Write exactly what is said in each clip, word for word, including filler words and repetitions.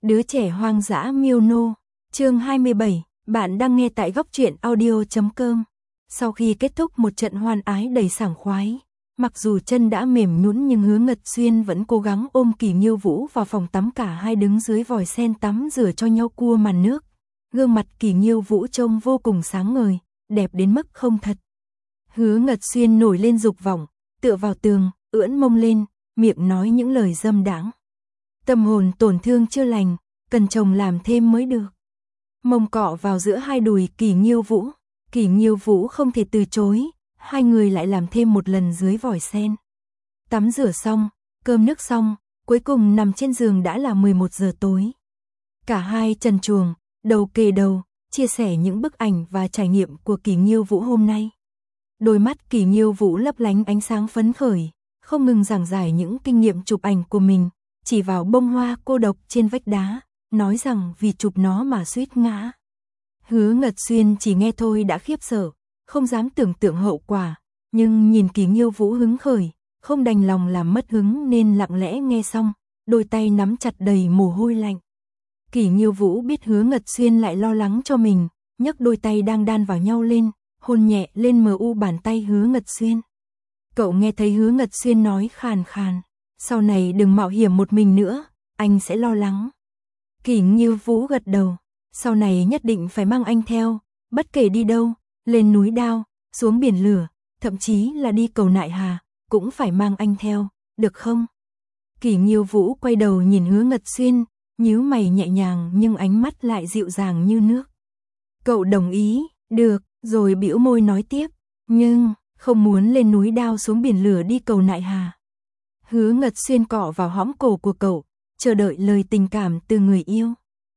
Đứa trẻ hoang dã miêu nô, chương hai mươi bảy, bạn đang nghe tại góc truyện audio chấm com. Sau khi kết thúc một trận hoan ái đầy sảng khoái, mặc dù chân đã mềm nhũn nhưng Hứa Ngật Xuyên vẫn cố gắng ôm Kỳ Nghiêu Vũ vào phòng tắm, cả hai đứng dưới vòi sen tắm rửa cho nhau cua màn nước. Gương mặt Kỳ Nghiêu Vũ trông vô cùng sáng ngời, đẹp đến mức không thật. Hứa Ngật Xuyên nổi lên dục vọng, tựa vào tường, ưỡn mông lên, miệng nói những lời dâm đãng. Tâm hồn tổn thương chưa lành, cần chồng làm thêm mới được. Mông cọ vào giữa hai đùi Kỳ Nghiêu Vũ, Kỳ Nghiêu Vũ không thể từ chối, hai người lại làm thêm một lần dưới vòi sen. Tắm rửa xong, cơm nước xong, cuối cùng nằm trên giường đã là mười một giờ tối. Cả hai trần truồng, đầu kề đầu, chia sẻ những bức ảnh và trải nghiệm của Kỳ Nghiêu Vũ hôm nay. Đôi mắt Kỳ Nghiêu Vũ lấp lánh ánh sáng phấn khởi, không ngừng giảng giải những kinh nghiệm chụp ảnh của mình, chỉ vào bông hoa cô độc trên vách đá, nói rằng vì chụp nó mà suýt ngã. Hứa Ngật Xuyên chỉ nghe thôi đã khiếp sợ, không dám tưởng tượng hậu quả, nhưng nhìn Kỳ Nghiêu Vũ hứng khởi, không đành lòng làm mất hứng nên lặng lẽ nghe xong, đôi tay nắm chặt đầy mồ hôi lạnh. Kỳ Nghiêu Vũ biết Hứa Ngật Xuyên lại lo lắng cho mình, nhấc đôi tay đang đan vào nhau lên, hôn nhẹ lên mờ u bàn tay Hứa Ngật Xuyên. Cậu nghe thấy Hứa Ngật Xuyên nói khàn khàn, sau này đừng mạo hiểm một mình nữa, anh sẽ lo lắng. Kỳ Nghiêu Vũ gật đầu, sau này nhất định phải mang anh theo, bất kể đi đâu, lên núi Đao, xuống biển lửa, thậm chí là đi cầu Nại Hà, cũng phải mang anh theo, được không? Kỳ Nghiêu Vũ quay đầu nhìn Hứa Ngật Xuyên, nhíu mày nhẹ nhàng nhưng ánh mắt lại dịu dàng như nước. Cậu đồng ý, được, rồi bĩu môi nói tiếp, nhưng không muốn lên núi Đao xuống biển lửa đi cầu Nại Hà. Hứa Ngật Xuyên cọ vào hõm cổ của cậu, chờ đợi lời tình cảm từ người yêu.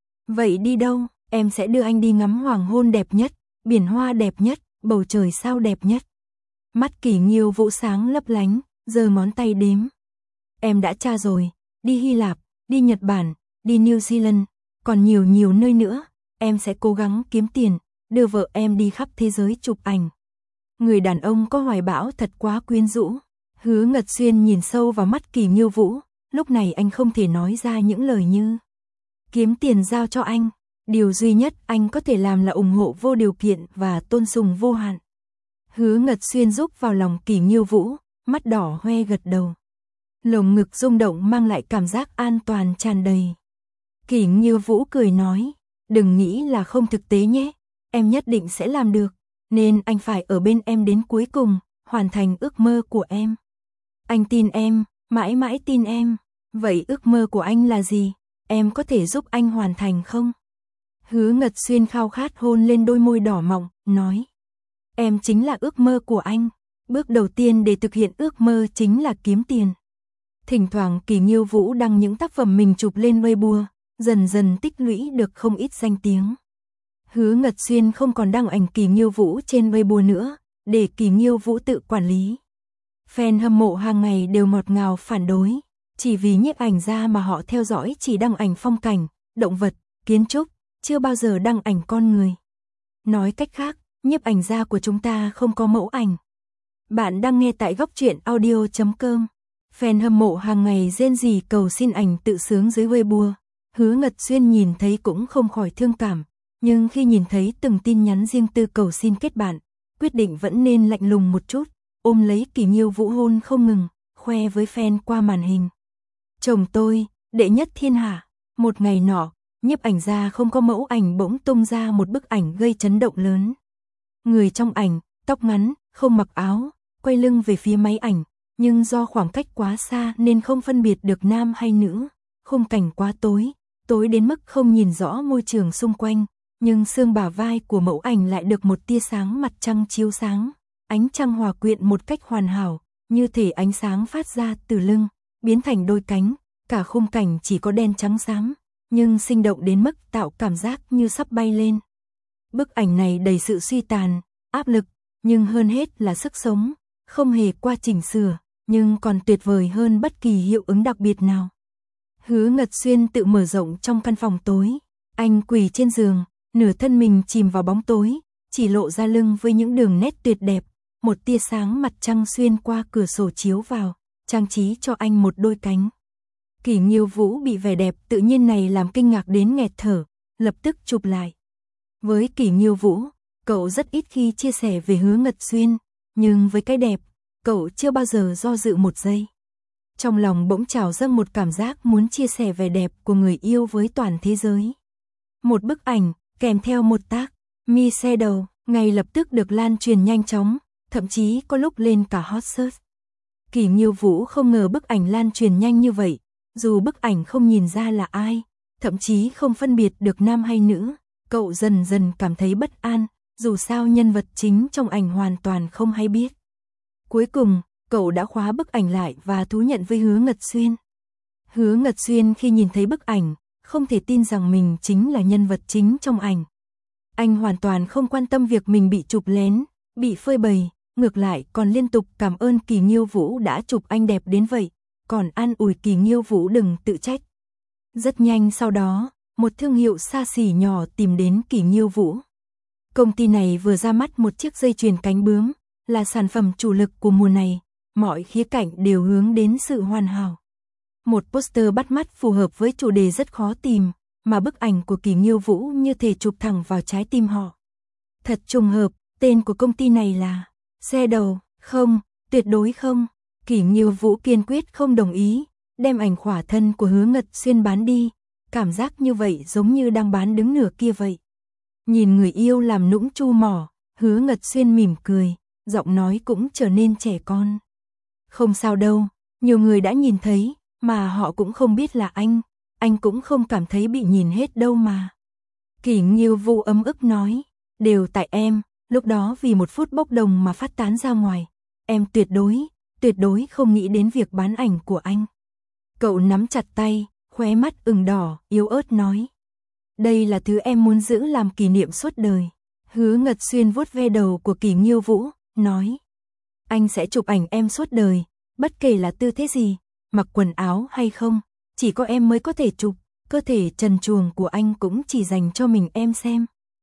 Vậy đi đâu? Em sẽ đưa anh đi ngắm hoàng hôn đẹp nhất, biển hoa đẹp nhất, bầu trời sao đẹp nhất. Mắt Kỳ Nghiêu Vũ sáng lấp lánh, giơ ngón tay đếm. Em đã tra rồi, đi Hy Lạp, đi Nhật Bản, đi New Zealand, còn nhiều nhiều nơi nữa, em sẽ cố gắng kiếm tiền, đưa vợ em đi khắp thế giới chụp ảnh. Người đàn ông có hoài bão thật quá quyến rũ. Hứa Ngật Xuyên nhìn sâu vào mắt Kỳ Nghiêu Vũ, lúc này anh không thể nói ra những lời như kiếm tiền giao cho anh, điều duy nhất anh có thể làm là ủng hộ vô điều kiện và tôn sùng vô hạn. Hứa Ngật Xuyên rúc vào lòng Kỳ Nghiêu Vũ, mắt đỏ hoe gật đầu. Lồng ngực rung động mang lại cảm giác an toàn tràn đầy. Kỳ Nghiêu Vũ cười nói, đừng nghĩ là không thực tế nhé, em nhất định sẽ làm được, nên anh phải ở bên em đến cuối cùng, hoàn thành ước mơ của em. Anh tin em, mãi mãi tin em. Vậy ước mơ của anh là gì? Em có thể giúp anh hoàn thành không? Hứa Ngật Xuyên khao khát hôn lên đôi môi đỏ mọng, nói. Em chính là ước mơ của anh. Bước đầu tiên để thực hiện ước mơ chính là kiếm tiền. Thỉnh thoảng Kỳ Nghiêu Vũ đăng những tác phẩm mình chụp lên Weibo, dần dần tích lũy được không ít danh tiếng. Hứa Ngật Xuyên không còn đăng ảnh Kỳ Nghiêu Vũ trên Weibo nữa, để Kỳ Nghiêu Vũ tự quản lý. Fan hâm mộ hàng ngày đều ngọt ngào phản đối, chỉ vì nhiếp ảnh gia mà họ theo dõi chỉ đăng ảnh phong cảnh, động vật, kiến trúc, chưa bao giờ đăng ảnh con người. Nói cách khác, nhiếp ảnh gia của chúng ta không có mẫu ảnh. Bạn đang nghe tại góc truyện audio chấm com. Fan hâm mộ hàng ngày rên rỉ cầu xin ảnh tự sướng dưới Weibo. Hứa Ngật Xuyên nhìn thấy cũng không khỏi thương cảm, nhưng khi nhìn thấy từng tin nhắn riêng tư cầu xin kết bạn, quyết định vẫn nên lạnh lùng một chút, ôm lấy Kỳ Nghiêu Vũ hôn không ngừng, khoe với fan qua màn hình. Chồng tôi, đệ nhất thiên hạ. Một ngày nọ, nhiếp ảnh gia không có mẫu ảnh bỗng tung ra một bức ảnh gây chấn động lớn. Người trong ảnh, tóc ngắn, không mặc áo, quay lưng về phía máy ảnh, nhưng do khoảng cách quá xa nên không phân biệt được nam hay nữ. Khung cảnh quá tối, tối đến mức không nhìn rõ môi trường xung quanh, nhưng xương bả vai của mẫu ảnh lại được một tia sáng mặt trăng chiếu sáng. Ánh trăng hòa quyện một cách hoàn hảo, như thể ánh sáng phát ra từ lưng, biến thành đôi cánh, cả khung cảnh chỉ có đen trắng xám, nhưng sinh động đến mức tạo cảm giác như sắp bay lên. Bức ảnh này đầy sự suy tàn, áp lực, nhưng hơn hết là sức sống, không hề qua chỉnh sửa, nhưng còn tuyệt vời hơn bất kỳ hiệu ứng đặc biệt nào. Hứa Ngật Xuyên tự mở rộng trong căn phòng tối, anh quỳ trên giường, nửa thân mình chìm vào bóng tối, chỉ lộ ra lưng với những đường nét tuyệt đẹp. Một tia sáng mặt trăng xuyên qua cửa sổ chiếu vào, trang trí cho anh một đôi cánh. Kỷ Nghiêu Vũ bị vẻ đẹp tự nhiên này làm kinh ngạc đến nghẹt thở, lập tức chụp lại. Với Kỷ Nghiêu Vũ, cậu rất ít khi chia sẻ về Hứa Ngật Xuyên, nhưng với cái đẹp, cậu chưa bao giờ do dự một giây. Trong lòng bỗng trào dâng một cảm giác muốn chia sẻ vẻ đẹp của người yêu với toàn thế giới. Một bức ảnh, kèm theo một tác, mi shadow, ngay lập tức được lan truyền nhanh chóng, thậm chí có lúc lên cả hot search. Kỷ Nghiêu Vũ không ngờ bức ảnh lan truyền nhanh như vậy, dù bức ảnh không nhìn ra là ai, thậm chí không phân biệt được nam hay nữ, cậu dần dần cảm thấy bất an, dù sao nhân vật chính trong ảnh hoàn toàn không hay biết. Cuối cùng, cậu đã khóa bức ảnh lại và thú nhận với Hứa Ngật Xuyên. Hứa Ngật Xuyên khi nhìn thấy bức ảnh, không thể tin rằng mình chính là nhân vật chính trong ảnh. Anh hoàn toàn không quan tâm việc mình bị chụp lén, bị phơi bày, ngược lại còn liên tục cảm ơn Kỷ Nghiêu Vũ đã chụp anh đẹp đến vậy, còn an ủi Kỷ Nghiêu Vũ đừng tự trách. Rất nhanh sau đó, một thương hiệu xa xỉ nhỏ tìm đến Kỷ Nghiêu Vũ. Công ty này vừa ra mắt một chiếc dây chuyền cánh bướm, là sản phẩm chủ lực của mùa này, mọi khía cạnh đều hướng đến sự hoàn hảo. Một poster bắt mắt phù hợp với chủ đề rất khó tìm, mà bức ảnh của Kỷ Nghiêu Vũ như thể chụp thẳng vào trái tim họ. Thật trùng hợp, tên của công ty này là Shadow, không, tuyệt đối không. Kỷ Nghiêu Vũ kiên quyết không đồng ý, đem ảnh khỏa thân của Hứa Ngật Xuyên bán đi, cảm giác như vậy giống như đang bán đứng nửa kia vậy. Nhìn người yêu làm nũng chu mỏ, Hứa Ngật Xuyên mỉm cười, giọng nói cũng trở nên trẻ con. Không sao đâu, nhiều người đã nhìn thấy, mà họ cũng không biết là anh, anh cũng không cảm thấy bị nhìn hết đâu mà. Kỷ Nghiêu Vũ ấm ức nói, đều tại em, lúc đó vì một phút bốc đồng mà phát tán ra ngoài, em tuyệt đối, tuyệt đối không nghĩ đến việc bán ảnh của anh. Cậu nắm chặt tay, khóe mắt ửng đỏ, yếu ớt nói. Đây là thứ em muốn giữ làm kỷ niệm suốt đời. Hứa Ngật Xuyên vuốt ve đầu của Kỷ Nghiêu Vũ, nói. Anh sẽ chụp ảnh em suốt đời, bất kể là tư thế gì, mặc quần áo hay không, chỉ có em mới có thể chụp, cơ thể trần truồng của anh cũng chỉ dành cho mình em xem.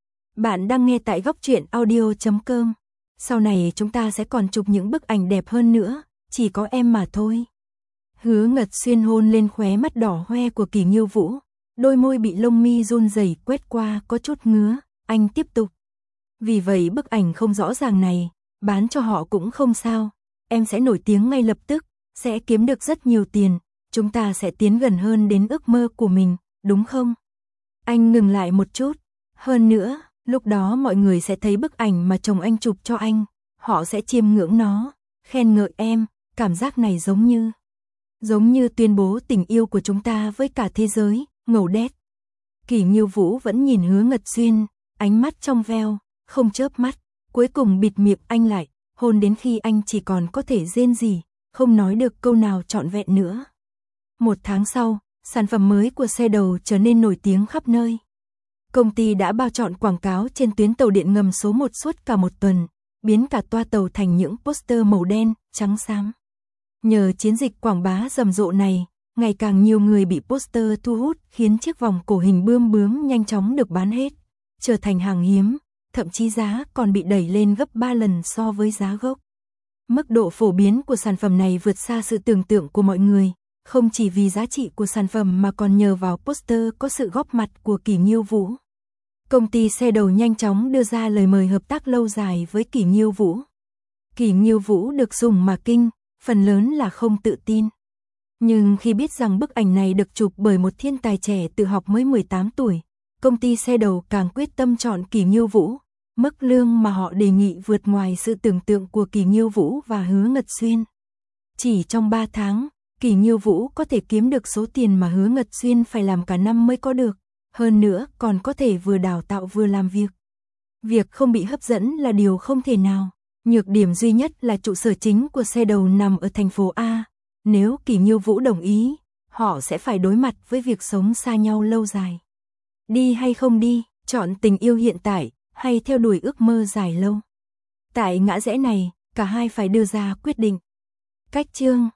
Bạn đang nghe tại góc truyện audio chấm com. Sau này chúng ta sẽ còn chụp những bức ảnh đẹp hơn nữa, chỉ có em mà thôi. Hứa Ngật Xuyên hôn lên khóe mắt đỏ hoe của Kỷ Nghiêu Vũ, đôi môi bị lông mi run rẩy quét qua có chút ngứa, anh tiếp tục. Vì vậy bức ảnh không rõ ràng này, bán cho họ cũng không sao, em sẽ nổi tiếng ngay lập tức, sẽ kiếm được rất nhiều tiền, chúng ta sẽ tiến gần hơn đến ước mơ của mình, đúng không? Anh ngừng lại một chút, hơn nữa, lúc đó mọi người sẽ thấy bức ảnh mà chồng anh chụp cho anh, họ sẽ chiêm ngưỡng nó, khen ngợi em, cảm giác này giống như, giống như tuyên bố tình yêu của chúng ta với cả thế giới, ngầu đét. Kỷ Nghiêu Vũ vẫn nhìn Hứa Ngật Xuyên, ánh mắt trong veo, không chớp mắt, cuối cùng bịt miệng anh lại, hôn đến khi anh chỉ còn có thể rên rỉ, không nói được câu nào trọn vẹn nữa. Một tháng sau, sản phẩm mới của Shadow trở nên nổi tiếng khắp nơi. Công ty đã bao trọn quảng cáo trên tuyến tàu điện ngầm số một suốt cả một tuần, biến cả toa tàu thành những poster màu đen, trắng xám. Nhờ chiến dịch quảng bá rầm rộ này, ngày càng nhiều người bị poster thu hút khiến chiếc vòng cổ hình bươm bướm nhanh chóng được bán hết, trở thành hàng hiếm, thậm chí giá còn bị đẩy lên gấp ba lần so với giá gốc. Mức độ phổ biến của sản phẩm này vượt xa sự tưởng tượng của mọi người, không chỉ vì giá trị của sản phẩm mà còn nhờ vào poster có sự góp mặt của Kỷ Nghiêu Vũ. Công ty Shadow nhanh chóng đưa ra lời mời hợp tác lâu dài với Kỷ Nghiêu Vũ. Kỷ Nghiêu Vũ được dùng mà kinh, phần lớn là không tự tin. Nhưng khi biết rằng bức ảnh này được chụp bởi một thiên tài trẻ tự học mới mười tám tuổi, công ty Shadow càng quyết tâm chọn Kỷ Nghiêu Vũ. Mức lương mà họ đề nghị vượt ngoài sự tưởng tượng của Kỷ Nghiêu Vũ và Hứa Ngật Xuyên. Chỉ trong ba tháng, Kỷ Nghiêu Vũ có thể kiếm được số tiền mà Hứa Ngật Xuyên phải làm cả năm mới có được, hơn nữa còn có thể vừa đào tạo vừa làm việc. Việc không bị hấp dẫn là điều không thể nào, nhược điểm duy nhất là trụ sở chính của Shadow nằm ở thành phố A, nếu Kỷ Nghiêu Vũ đồng ý, họ sẽ phải đối mặt với việc sống xa nhau lâu dài. Đi hay không đi, chọn tình yêu hiện tại, hay theo đuổi ước mơ dài lâu. Tại ngã rẽ này, cả hai phải đưa ra quyết định. Cách chương